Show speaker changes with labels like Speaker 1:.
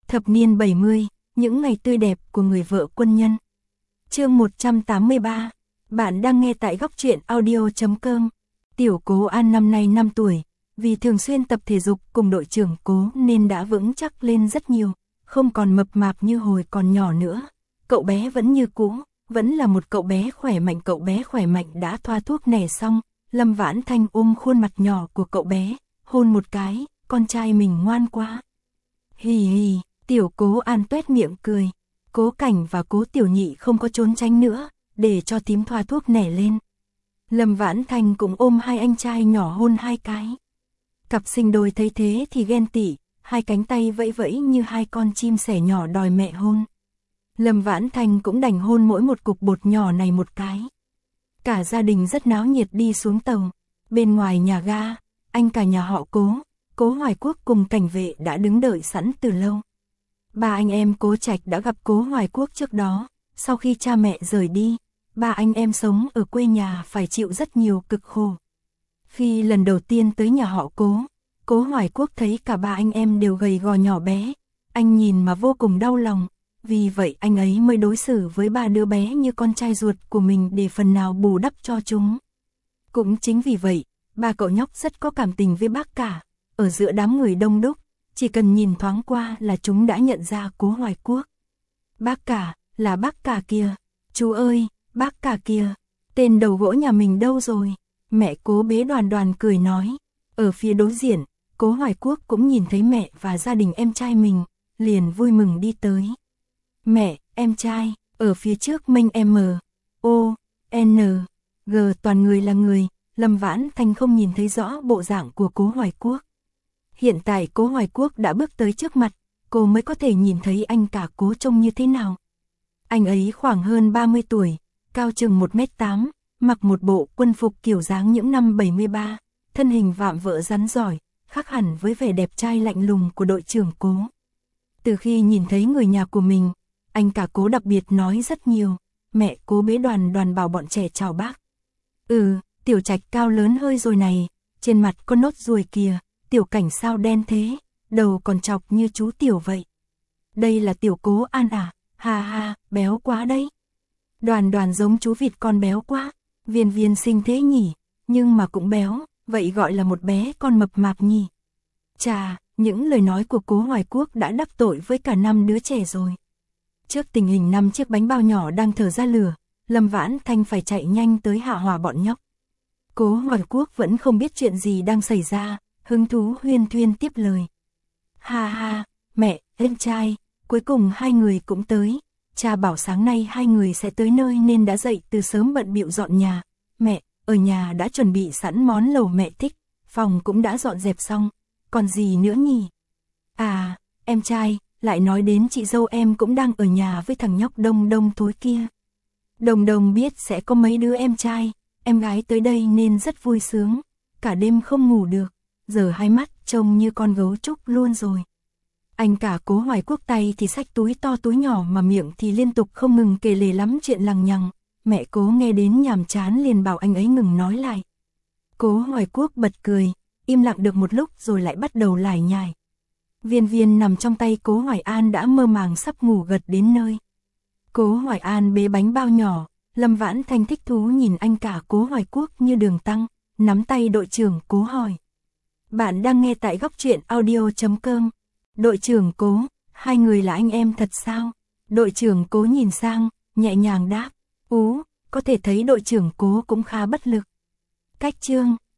Speaker 1: Thập niên 70, những ngày tươi đẹp của người vợ quân nhân. Chương 183. Bạn đang nghe tại góc truyện audio.com. Tiểu Cố An năm nay 5 tuổi, vì thường xuyên tập thể dục cùng đội trưởng Cố nên đã vững chắc lên rất nhiều, không còn mập mạp như hồi còn nhỏ nữa. Cậu bé vẫn như cũ, vẫn là một cậu bé khỏe mạnh. Cậu bé khỏe mạnh đã thoa thuốc nẻ xong, Lâm Vãn Thanh ôm khuôn mặt nhỏ của cậu bé, hôn một cái, con trai mình ngoan quá. Hì hì, Tiểu Cố An tuét miệng cười. Cố Cảnh và Cố Tiểu Nhị không có trốn tránh nữa, để cho tím thoa thuốc nẻ lên. Lâm Vãn Thanh cũng ôm hai anh trai nhỏ hôn hai cái. Cặp sinh đôi thấy thế thì ghen tị, hai cánh tay vẫy vẫy như hai con chim sẻ nhỏ đòi mẹ hôn. Lâm Vãn Thanh cũng đành hôn mỗi một cục bột nhỏ này một cái. Cả gia đình rất náo nhiệt đi xuống tàu. Bên ngoài nhà ga, anh cả nhà họ Cố Hoài Quốc cùng cảnh vệ đã đứng đợi sẵn từ lâu. Ba anh em Cố Trạch đã gặp Cố Hoài Quốc trước đó, sau khi cha mẹ rời đi, ba anh em sống ở quê nhà phải chịu rất nhiều cực khổ. Khi lần đầu tiên tới nhà họ Cố Hoài Quốc thấy cả ba anh em đều gầy gò nhỏ bé, anh nhìn mà vô cùng đau lòng, vì vậy anh ấy mới đối xử với ba đứa bé như con trai ruột của mình để phần nào bù đắp cho chúng. Cũng chính vì vậy, ba cậu nhóc rất có cảm tình với bác cả, ở giữa đám người đông đúc, chỉ cần nhìn thoáng qua là chúng đã nhận ra Cố Hoài Quốc. Bác cả, là bác cả kìa, chú ơi, bác cả kìa, tên đầu gỗ nhà mình đâu rồi? Mẹ Cố Bế Đoàn Đoàn cười nói. Ở phía đối diện, Cố Hoài Quốc cũng nhìn thấy mẹ và gia đình em trai mình, liền vui mừng đi tới. Mẹ, em trai, ở phía trước mênh M, O, N, G toàn người là người, Lâm Vãn Thanh không nhìn thấy rõ bộ dạng của Cố Hoài Quốc. Hiện tại Cố Hoài Quốc đã bước tới trước mặt, cô mới có thể nhìn thấy anh cả Cố trông như thế nào. Anh ấy khoảng hơn 30 tuổi, cao chừng 1m8, mặc một bộ quân phục kiểu dáng những năm 73, thân hình vạm vỡ rắn giỏi, khác hẳn với vẻ đẹp trai lạnh lùng của đội trưởng Cố. Từ khi nhìn thấy người nhà của mình, anh cả Cố đặc biệt nói rất nhiều. Mẹ Cố Bế Đoàn Đoàn bảo bọn trẻ chào bác. Tiểu Trạch cao lớn hơi rồi này, trên mặt có nốt ruồi kìa. Tiểu Cảnh sao đen thế, đầu còn chọc như chú Tiểu vậy. Đây là Tiểu Cố An à, ha ha, béo quá đấy. Đoàn Đoàn giống chú vịt con béo quá, Viên Viên xinh thế nhỉ, nhưng mà cũng béo, vậy gọi là một bé con mập mạp nhỉ. Chà, những lời nói của Cố Hoài Quốc đã đắc tội với cả 5 đứa trẻ rồi. Trước tình hình 5 chiếc bánh bao nhỏ đang thở ra lửa, Lâm Vãn Thanh phải chạy nhanh tới hạ hỏa bọn nhóc. Cố Hoài Quốc vẫn không biết chuyện gì đang xảy ra, hứng thú huyên thuyên tiếp lời. Ha ha, mẹ, em trai, cuối cùng hai người cũng tới. Cha bảo sáng nay hai người sẽ tới nơi nên đã dậy từ sớm bận bịu dọn nhà. Mẹ, ở nhà đã chuẩn bị sẵn món lẩu mẹ thích, phòng cũng đã dọn dẹp xong, còn gì nữa nhỉ? À, em trai, lại nói đến chị dâu em cũng đang ở nhà với thằng nhóc Đông Đông thối kia. Đông Đông biết sẽ có mấy đứa em trai, em gái tới đây nên rất vui sướng, cả đêm không ngủ được, giờ hai mắt trông như con gấu trúc luôn rồi. Anh cả Cố Hoài Quốc tay thì xách túi to túi nhỏ mà miệng thì liên tục không ngừng kể lể lắm chuyện lằng nhằng. Mẹ Cố nghe đến nhàm chán liền bảo anh ấy ngừng nói lại. Cố Hoài Quốc bật cười, im lặng được một lúc rồi lại bắt đầu lải nhải. Viên Viên nằm trong tay Cố Hoài An đã mơ màng sắp ngủ gật đến nơi. Cố Hoài An bế bánh bao nhỏ, Lâm Vãn Thanh thích thú nhìn anh cả Cố Hoài Quốc như đường tăng, nắm tay đội trưởng Cố hỏi. Bạn đang nghe tại góc truyện audio.com. Đội trưởng Cố, hai người là anh em thật sao? Đội trưởng Cố nhìn sang, nhẹ nhàng đáp. Có thể thấy đội trưởng Cố cũng khá bất lực. Cách chương